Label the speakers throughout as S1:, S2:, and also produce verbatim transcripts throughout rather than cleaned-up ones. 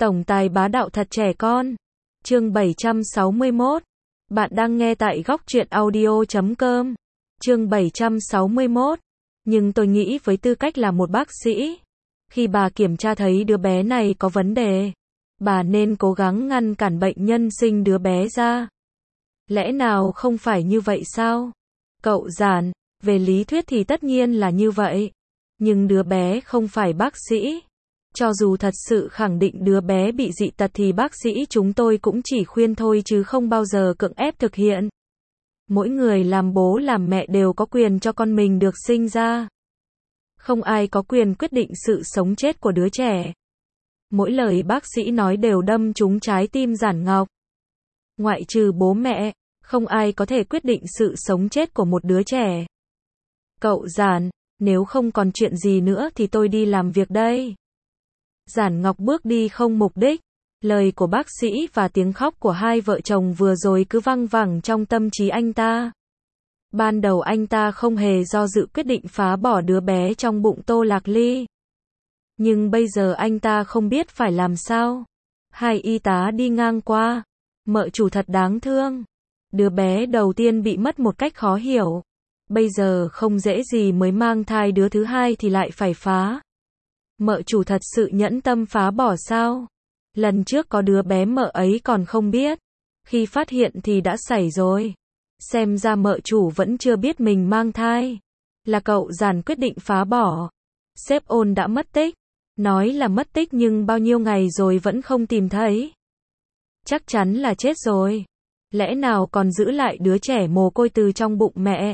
S1: Tổng tài bá đạo thật trẻ con. Chương bảy trăm sáu mươi mốt. Bạn đang nghe tại góc truyện audio chấm com. Chương bảy trăm sáu mươi mốt. Nhưng tôi nghĩ với tư cách là một bác sĩ, khi bà kiểm tra thấy đứa bé này có vấn đề, bà nên cố gắng ngăn cản bệnh nhân sinh đứa bé ra. Lẽ nào không phải như vậy sao? Cậu Giản, về lý thuyết thì tất nhiên là như vậy. Nhưng đứa bé không phải bác sĩ. Cho dù thật sự khẳng định đứa bé bị dị tật thì bác sĩ chúng tôi cũng chỉ khuyên thôi chứ không bao giờ cưỡng ép thực hiện. Mỗi người làm bố làm mẹ đều có quyền cho con mình được sinh ra. Không ai có quyền quyết định sự sống chết của đứa trẻ. Mỗi lời bác sĩ nói đều đâm trúng trái tim Giản Ngọc. Ngoại trừ bố mẹ, không ai có thể quyết định sự sống chết của một đứa trẻ. Cậu Giản, nếu không còn chuyện gì nữa thì tôi đi làm việc đây. Giản Ngọc bước đi không mục đích. Lời của bác sĩ và tiếng khóc của hai vợ chồng vừa rồi cứ văng vẳng trong tâm trí anh ta. Ban đầu anh ta không hề do dự quyết định phá bỏ đứa bé trong bụng Tô Lạc Ly. Nhưng bây giờ anh ta không biết phải làm sao. Hai y tá đi ngang qua. Mợ chủ thật đáng thương. Đứa bé đầu tiên bị mất một cách khó hiểu. Bây giờ không dễ gì mới mang thai đứa thứ hai thì lại phải phá. Mợ chủ thật sự nhẫn tâm phá bỏ sao? Lần trước có đứa bé mợ ấy còn không biết. Khi phát hiện thì đã xảy rồi. Xem ra mợ chủ vẫn chưa biết mình mang thai. Là cậu Giản quyết định phá bỏ. Sếp Ôn đã mất tích. Nói là mất tích nhưng bao nhiêu ngày rồi vẫn không tìm thấy. Chắc chắn là chết rồi. Lẽ nào còn giữ lại đứa trẻ mồ côi từ trong bụng mẹ?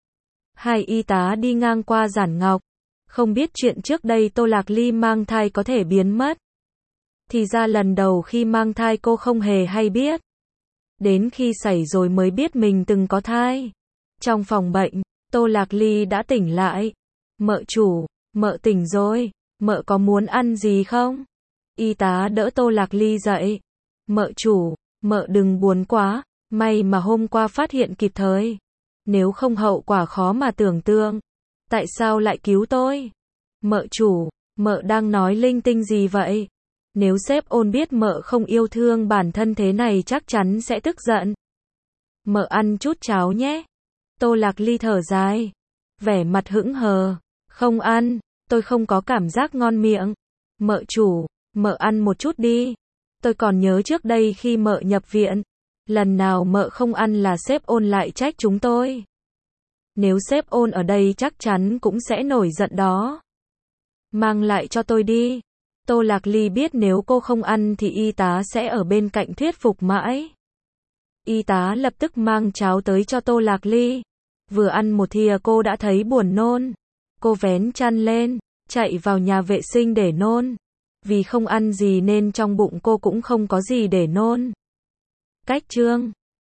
S1: Hai y tá đi ngang qua Giản Ngọc. Không biết chuyện trước đây Tô Lạc Ly mang thai có thể biến mất. Thì ra lần đầu khi mang thai cô không hề hay biết. Đến khi xảy rồi mới biết mình từng có thai. Trong phòng bệnh, Tô Lạc Ly đã tỉnh lại. Mợ chủ, mợ tỉnh rồi, mợ có muốn ăn gì không? Y tá đỡ Tô Lạc Ly dậy. Mợ chủ, mợ đừng buồn quá, may mà hôm qua phát hiện kịp thời. Nếu không hậu quả khó mà tưởng tượng. Tại sao lại cứu tôi? Mợ chủ, mợ đang nói linh tinh gì vậy? Nếu sếp Ôn biết mợ không yêu thương bản thân thế này chắc chắn sẽ tức giận. Mợ ăn chút cháo nhé. Tô Lạc Ly thở dài. Vẻ mặt hững hờ. Không ăn, tôi không có cảm giác ngon miệng. Mợ chủ, mợ ăn một chút đi. Tôi còn nhớ trước đây khi mợ nhập viện. Lần nào mợ không ăn là sếp Ôn lại trách chúng tôi. Nếu sếp Ôn ở đây chắc chắn cũng sẽ nổi giận đó. Mang lại cho tôi đi. Tô Lạc Ly biết nếu cô không ăn thì y tá sẽ ở bên cạnh thuyết phục mãi. Y tá lập tức mang cháo tới cho Tô Lạc Ly. Vừa ăn một thìa cô đã thấy buồn nôn. Cô vén chăn lên, chạy vào nhà vệ sinh để nôn. Vì không ăn gì nên trong bụng cô cũng không có gì để nôn. Cách chương